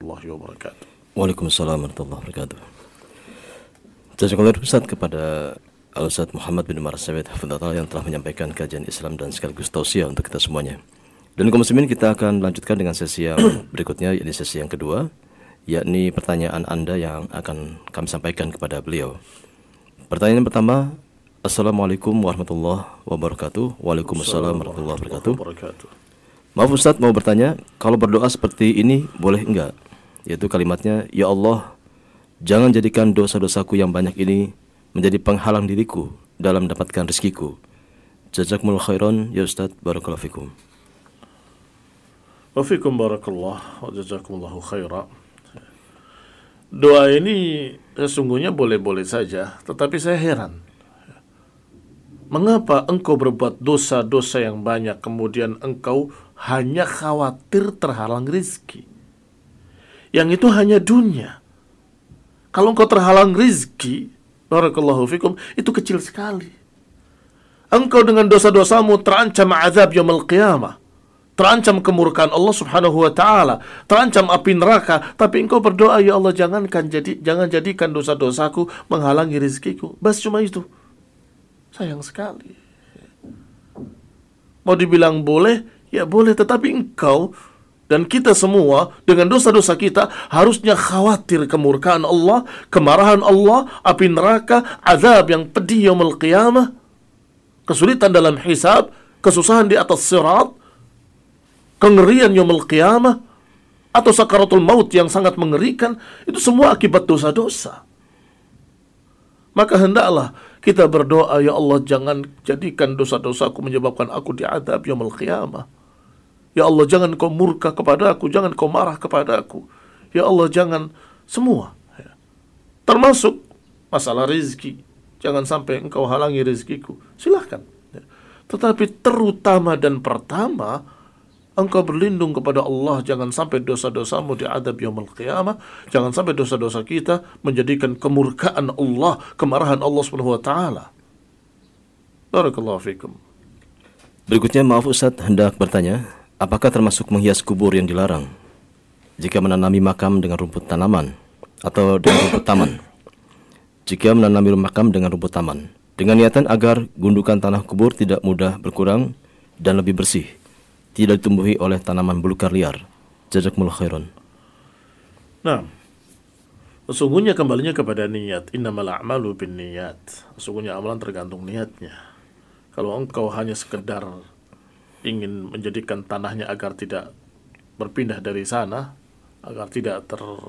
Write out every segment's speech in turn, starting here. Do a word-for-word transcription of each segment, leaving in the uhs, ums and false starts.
warahmatullahi wabarakatuh. Waalaikumsalam warahmatullahi wabarakatuh. Jazakallahu Ustaz kepada Al-Ustaz Muhammad bin Umar As-Said Hafizahullah yang telah menyampaikan kajian Islam dan sekaligus tausiah untuk kita semuanya. Dan kaum muslimin, kita akan lanjutkan dengan sesi yang berikutnya, yakni sesi yang kedua, yakni pertanyaan Anda yang akan kami sampaikan kepada beliau. Pertanyaan pertama, Assalamualaikum warahmatullahi wabarakatuh. Waalaikumsalam warahmatullahi wabarakatuh. Maaf Ustaz, mau bertanya, kalau berdoa seperti ini boleh enggak? Yaitu kalimatnya, Ya Allah, jangan jadikan dosa-dosaku yang banyak ini menjadi penghalang diriku dalam mendapatkan rezekiku. Jazakumullah khairan ya Ustaz, barakallahu fikum. Wa fikum barakallah wa jazakumullahu khairan. Doa ini sesungguhnya boleh-boleh saja, tetapi saya heran. Mengapa engkau berbuat dosa-dosa yang banyak, kemudian engkau hanya khawatir terhalang rizki? Yang itu hanya dunia. Kalau engkau terhalang rizki, barakallahu fikum, itu kecil sekali. Engkau dengan dosa-dosamu terancam azab yaumil qiyamah, terancam kemurkaan Allah subhanahu wa ta'ala, terancam api neraka. Tapi engkau berdoa, Ya Allah, jangankan jadi, jangan jadikan dosa-dosaku menghalangi rizkiku. Bas cuma itu. Sayang sekali. Mau dibilang boleh, ya boleh. Tetapi engkau dan kita semua dengan dosa-dosa kita harusnya khawatir kemurkaan Allah, kemarahan Allah, api neraka, azab yang pedih yaumul qiyamah, kesulitan dalam hisab, kesusahan di atas sirat, kengerian yaumul qiyamah, atau sakaratul maut yang sangat mengerikan. Itu semua akibat dosa-dosa. Maka hendaklah kita berdoa, Ya Allah, jangan jadikan dosa-dosaku menyebabkan aku diadab yaumul qiyamah. Ya Allah, jangan kau murka kepada aku, jangan kau marah kepada aku. Ya Allah, jangan semua. Termasuk masalah rezeki. Jangan sampai engkau halangi rezekiku. Silahkan. Tetapi terutama dan pertama, engkau berlindung kepada Allah, jangan sampai dosa-dosamu diadab yaumul qiyamah, jangan sampai dosa-dosa kita menjadikan kemurkaan Allah, kemarahan Allah Subhanahu wa taala. Barakallahu fikum. Berikutnya, maaf Ustaz, hendak bertanya, apakah termasuk menghias kubur yang dilarang jika menanami makam dengan rumput tanaman atau dengan rumput taman? Jika menanami makam dengan rumput taman dengan niatan agar gundukan tanah kubur tidak mudah berkurang dan lebih bersih, tidak ditumbuhi oleh tanaman belukar liar. Jazakumullah khairan. Nah, sesungguhnya kembalinya kepada niat. Innamal a'malu binniyat. Sesungguhnya amalan tergantung niatnya. Kalau engkau hanya sekedar ingin menjadikan tanahnya agar tidak berpindah dari sana, agar tidak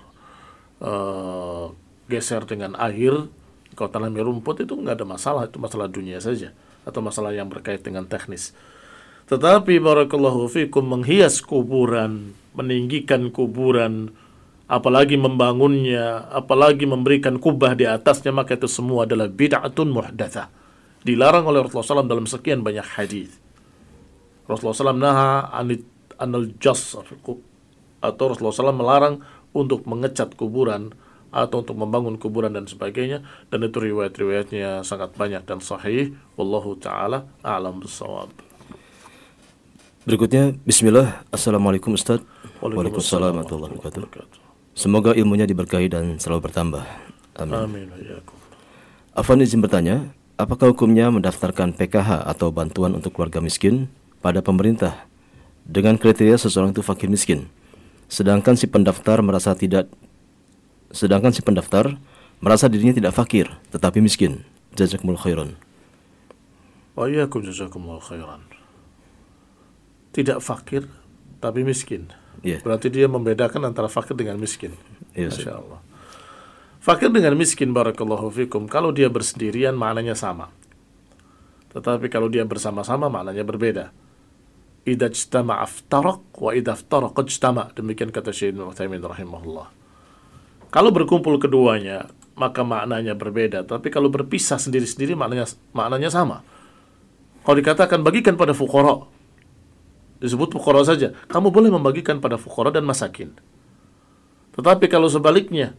tergeser uh, dengan air, kalau tanami rumput itu nggak ada masalah, itu masalah dunia saja atau masalah yang berkait dengan teknis. Tetapi barakallahu fikum, menghias kuburan, meninggikan kuburan, apalagi membangunnya, apalagi memberikan kubah di atasnya, maka itu semua adalah bid'atun muhdatsah. Dilarang oleh Rasulullah shallallahu alaihi wasallam dalam sekian banyak hadis. Rasulullah shallallahu alaihi wasallam naha anil jasr, atau Rasulullah shallallahu alaihi wasallam melarang untuk mengecat kuburan atau untuk membangun kuburan dan sebagainya, dan itu riwayat-riwayatnya sangat banyak dan sahih. Wallahu taala a'lam bissawab. Berikutnya, bismillah. Assalamualaikum Ustaz. Waalaikumsalam warahmatullahi wabarakatuh. Semoga ilmunya diberkahi dan selalu bertambah. Amin. Amin. Afwan izin bertanya, apakah hukumnya mendaftarkan P K H atau bantuan untuk keluarga miskin pada pemerintah dengan kriteria seseorang itu fakir miskin, sedangkan si pendaftar merasa tidak sedangkan si pendaftar merasa dirinya tidak fakir tetapi miskin? Jazakumullah khairan. Wa iyyakum jazakumullah khairan. Tidak fakir tapi miskin. Yeah. Berarti dia membedakan antara fakir dengan miskin. Yeah, Masya Allah. Fakir dengan miskin, barakallahu fikum, kalau dia bersendirian maknanya sama. Tetapi kalau dia bersama-sama maknanya berbeda. Idza ijtama'a iftaraq wa idza iftaraqa ijtama'. Demikian kata Syekh Ibnu Utsaimin rahimahullah. Kalau berkumpul keduanya maka maknanya berbeda, tapi kalau berpisah sendiri-sendiri maknanya maknanya sama. Kalau dikatakan bagikan pada fuqara, disebut fuqara saja, kamu boleh membagikan pada fuqara dan masakin. Tetapi kalau sebaliknya,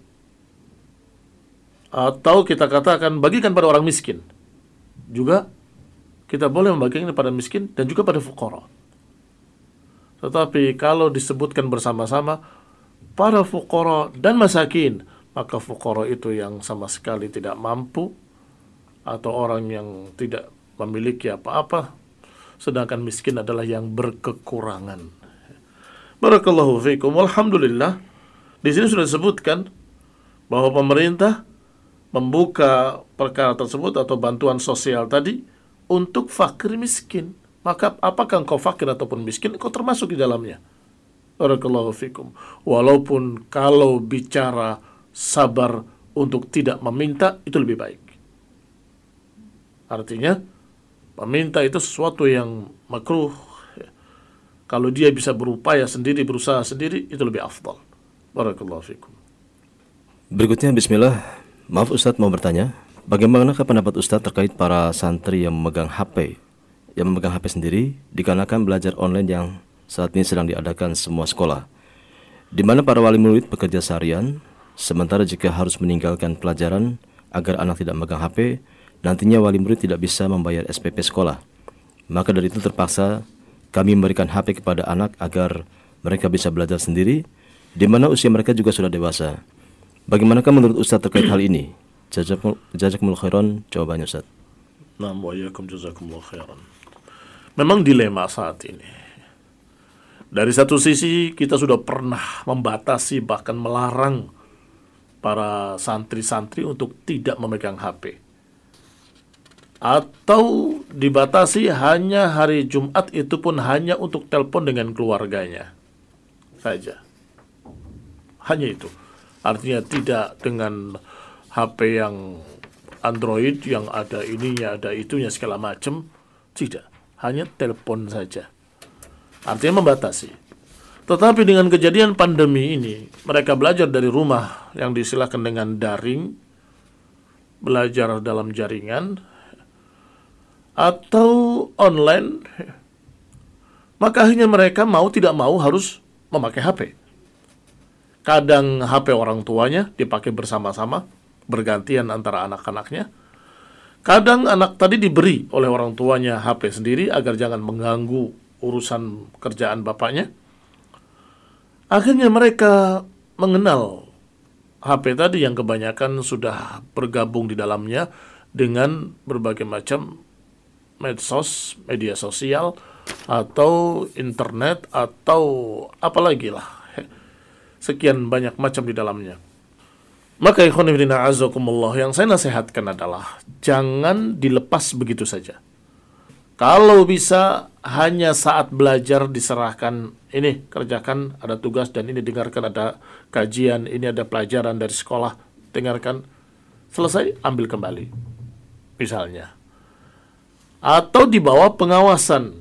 atau kita katakan bagikan pada orang miskin, juga kita boleh membagikan pada miskin dan juga pada fuqara. Tetapi kalau disebutkan bersama-sama, para fuqara dan masakin, maka fuqara itu yang sama sekali tidak mampu atau orang yang tidak memiliki apa-apa, sedangkan miskin adalah yang berkekurangan. Barakallahu fiikum. Alhamdulillah, di sini sudah disebutkan bahwa pemerintah membuka perkara tersebut atau bantuan sosial tadi untuk fakir miskin. Maka apakah engkau fakir ataupun miskin, engkau termasuk di dalamnya. Barakallahu fikum. Walaupun kalau bicara sabar untuk tidak meminta, itu lebih baik. Artinya, meminta itu sesuatu yang makruh. Kalau dia bisa berupaya sendiri, berusaha sendiri, itu lebih afdal. Barakallahu fikum. Berikutnya, bismillah. Maaf Ustadz mau bertanya, bagaimanakah pendapat Ustadz terkait para santri yang memegang H P, yang memegang H P sendiri, dikarenakan belajar online yang saat ini sedang diadakan semua sekolah, di mana para wali murid bekerja seharian, sementara jika harus meninggalkan pelajaran agar anak tidak memegang H P, nantinya wali murid tidak bisa membayar S P P sekolah. Maka dari itu terpaksa kami memberikan H P kepada anak agar mereka bisa belajar sendiri, di mana usia mereka juga sudah dewasa. Bagaimanakah menurut Ustadz terkait hal ini? Jazakumullah khairan, jawabannya Ustadz. Nah, wa iyyakum jazakumullah khairan. Memang dilema saat ini. Dari satu sisi kita sudah pernah membatasi bahkan melarang para santri-santri untuk tidak memegang H P. Atau dibatasi hanya hari Jumat, itu pun hanya untuk telepon dengan keluarganya saja. Hanya itu. Artinya tidak dengan H P yang Android yang ada ininya, ada itunya segala macam. Tidak, hanya telepon saja. Artinya membatasi. Tetapi dengan kejadian pandemi ini, mereka belajar dari rumah yang disilakan dengan daring, belajar dalam jaringan atau online, maka akhirnya mereka mau tidak mau harus memakai H P. Kadang H P orang tuanya dipakai bersama-sama, bergantian antara anak-anaknya. Kadang anak tadi diberi oleh orang tuanya H P sendiri agar jangan mengganggu urusan kerjaan bapaknya. Akhirnya mereka mengenal H P tadi yang kebanyakan sudah bergabung di dalamnya dengan berbagai macam medsos, media sosial, atau internet, atau apalagi lah. Sekian banyak macam di dalamnya. Maka ikhwan fillah azakumullah, yang saya nasihatkan adalah jangan dilepas begitu saja. Kalau bisa hanya saat belajar diserahkan, ini kerjakan, ada tugas, dan ini dengarkan, ada kajian, ini ada pelajaran dari sekolah, dengarkan, selesai, ambil kembali. Misalnya. Atau di bawah pengawasan.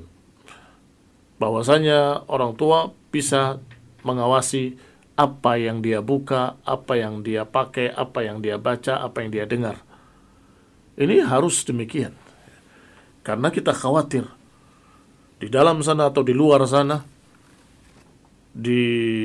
Bahwasanya orang tua bisa mengawasi apa yang dia buka, apa yang dia pakai, apa yang dia baca, apa yang dia dengar. Ini harus demikian. Karena kita khawatir di dalam sana atau di luar sana, di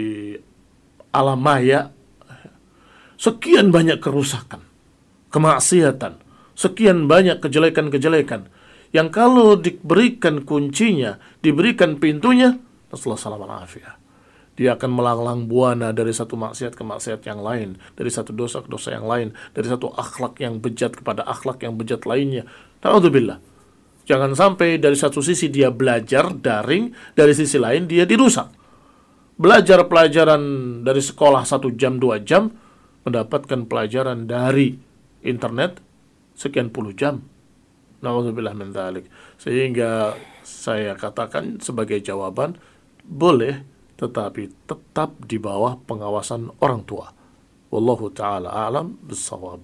alam maya, sekian banyak kerusakan, kemaksiatan, sekian banyak kejelekan-kejelekan yang kalau diberikan kuncinya, diberikan pintunya, Rasulullah sallallahu alaihi wasallam, dia akan melanglang buana dari satu maksiat ke maksiat yang lain, dari satu dosa ke dosa yang lain, dari satu akhlak yang bejat kepada akhlak yang bejat lainnya. Ta'udzubillah. Jangan sampai dari satu sisi dia belajar daring, dari sisi lain dia dirusak. Belajar pelajaran dari sekolah satu jam, dua jam, mendapatkan pelajaran dari internet sekian puluh jam. Na'udzubillah min dzalik. Sehingga saya katakan sebagai jawaban, boleh, tetapi tetap di bawah pengawasan orang tua. Wallahu ta'ala a'lam bissawab.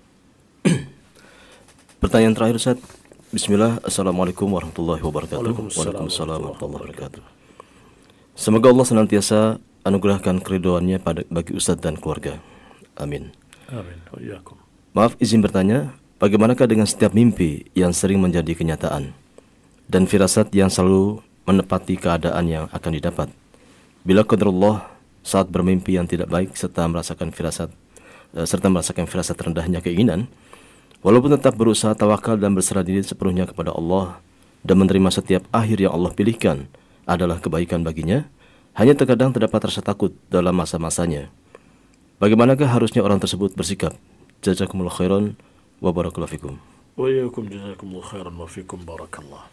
Pertanyaan terakhir Ustaz. Bismillah. Assalamualaikum warahmatullahi wabarakatuh. Waalaikumsalam warahmatullahi wabarakatuh. Semoga Allah senantiasa anugerahkan keridhoannya pada bagi Ustaz dan keluarga. Amin. Amin. Wa'iyyakum. Maaf izin bertanya, bagaimanakah dengan setiap mimpi yang sering menjadi kenyataan dan firasat yang selalu menepati keadaan yang akan didapat? Bila qadarullah saat bermimpi yang tidak baik serta merasakan firasat uh, serta merasakan firasat rendahnya keinginan, walaupun tetap berusaha tawakal dan berserah diri sepenuhnya kepada Allah dan menerima setiap akhir yang Allah pilihkan adalah kebaikan baginya, Hanya terkadang terdapat rasa takut dalam masa-masanya. Bagaimanakah harusnya orang tersebut bersikap? Jazakumullah khairan wa barakallahu fikum. Wa iyyakum jazakumullah khairan wa fikum barakallah.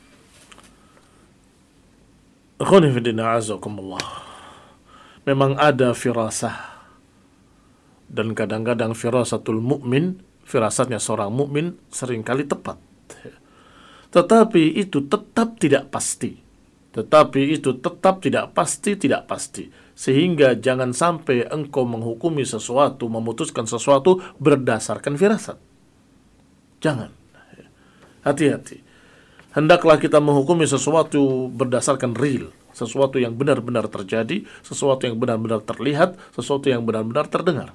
Akhwani fi din a'azakumullah. Memang ada firasah, dan kadang-kadang firasatul mukmin, firasatnya seorang mukmin seringkali tepat. Tetapi itu tetap tidak pasti. Tetapi itu tetap tidak pasti, tidak pasti. Sehingga jangan sampai engkau menghukumi sesuatu, memutuskan sesuatu berdasarkan firasat. Jangan. Hati-hati. Hendaklah kita menghukumi sesuatu berdasarkan real. Sesuatu yang benar-benar terjadi, sesuatu yang benar-benar terlihat, sesuatu yang benar-benar terdengar.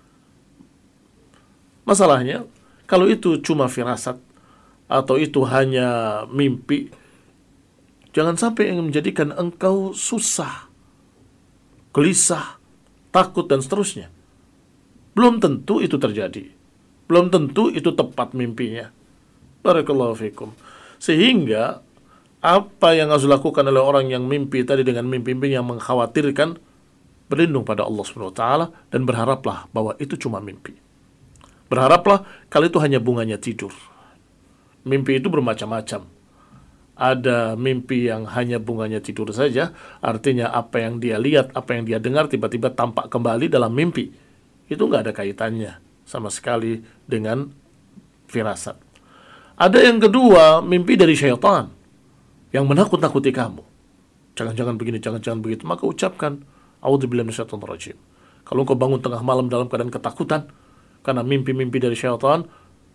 Masalahnya, kalau itu cuma firasat, atau itu hanya mimpi, jangan sampai yang menjadikan engkau susah, gelisah, takut, dan seterusnya. Belum tentu itu terjadi. Belum tentu itu tepat mimpinya. Barakallahu fikum. Sehingga, apa yang harus dilakukan oleh orang yang mimpi tadi dengan mimpi-mimpi yang mengkhawatirkan, berlindung pada Allah subhanahu wa taala dan berharaplah bahwa itu cuma mimpi. Berharaplah kalau itu hanya bunganya tidur. Mimpi itu bermacam-macam. Ada mimpi yang hanya bunganya tidur saja, artinya apa yang dia lihat, apa yang dia dengar tiba-tiba tampak kembali dalam mimpi. Itu nggak ada kaitannya sama sekali dengan firasat. Ada yang kedua, mimpi dari syaitan yang menakut-nakuti kamu. Jangan-jangan begini, jangan-jangan begitu. Maka ucapkan, a'udzubillahi minasyaitonir rajim. Kalau engkau bangun tengah malam dalam keadaan ketakutan karena mimpi-mimpi dari syaitan,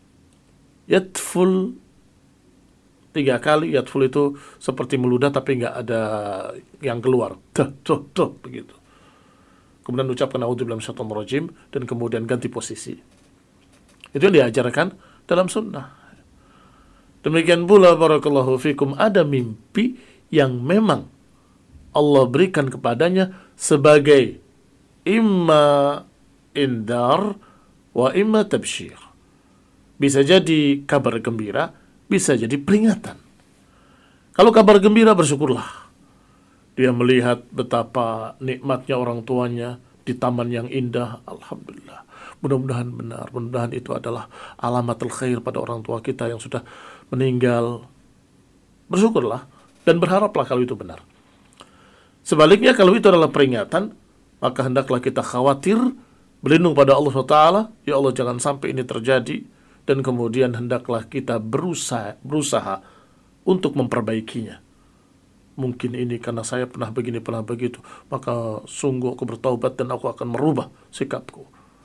yatful tiga kali. Yatful itu seperti meludah tapi nggak ada yang keluar. Tuh, tuh, tuh, begitu. Kemudian ucapkan a'udzubillahi minasyaitonir rajim dan kemudian ganti posisi. Itu yang diajarkan dalam sunnah. Demikian pula barakallahu fikum, ada mimpi yang memang Allah berikan kepadanya sebagai imma indar wa imma tabsyir. Bisa jadi kabar gembira, bisa jadi peringatan. Kalau kabar gembira, bersyukurlah. Dia melihat betapa nikmatnya orang tuanya di taman yang indah. Alhamdulillah. Mudah-mudahan benar. Mudah-mudahan itu adalah alamatul khair pada orang tua kita yang sudah meninggal. Bersyukurlah dan berharaplah kalau itu benar. Sebaliknya, kalau itu adalah peringatan, maka hendaklah kita khawatir, berlindung pada Allah subhanahu wa taala. Ya Allah, jangan sampai ini terjadi. Dan kemudian hendaklah kita berusaha, berusaha untuk memperbaikinya. Mungkin ini karena saya pernah begini, pernah begitu, maka sungguh aku bertaubat dan aku akan merubah sikapku.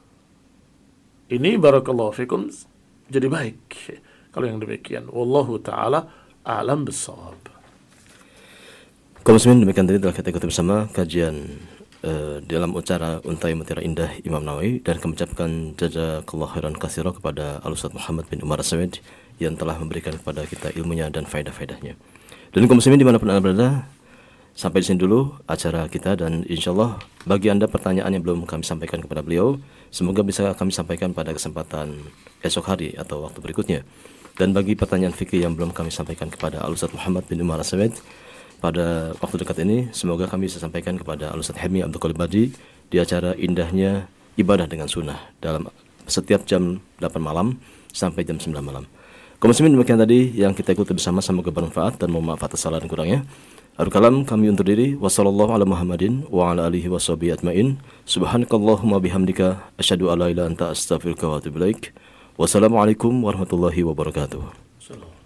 Ini barakallahu fikum jadi baik kalau yang demikian. Wallahu ta'ala a'lam bissawab. Kaum muslimin, demikian tadi telah kita ikuti bersama kajian uh, dalam acara Untai Mutiara Indah Imam Nawawi, dan kami ucapkan jazakallahu khairan katsira kepada Al-Ustaz Muhammad bin Umar As-Samed yang telah memberikan kepada kita ilmunya dan faedah-faedahnya. Dan kaum muslimin dimanapun Anda berada, sampai di sini dulu acara kita, dan insyaallah bagi Anda pertanyaan yang belum kami sampaikan kepada beliau, semoga bisa kami sampaikan pada kesempatan esok hari atau waktu berikutnya. Dan bagi pertanyaan fikih yang belum kami sampaikan kepada Al-Ustaz Muhammad bin Umar As-Samed pada waktu dekat ini, semoga kami bisa sampaikan kepada Al-Ustaz Helmi Abdul Qalib Badi di acara Indahnya Ibadah dengan Sunnah dalam setiap jam delapan malam sampai jam sembilan malam. Kaum muslimin, demikian tadi yang kita ikuti bersama, semoga bermanfaat dan mohon maaf atas salah dan kurangnya. Akhir kalam kami undur diri. Wassallallahu ala Muhammadin wa ala alihi washabihi ajmain. Subhanakallahumma bihamdika asyhadu an la ilaha illa anta astaghfiruka wa atubu ilaik. Wassalamualaikum warahmatullahi wabarakatuh.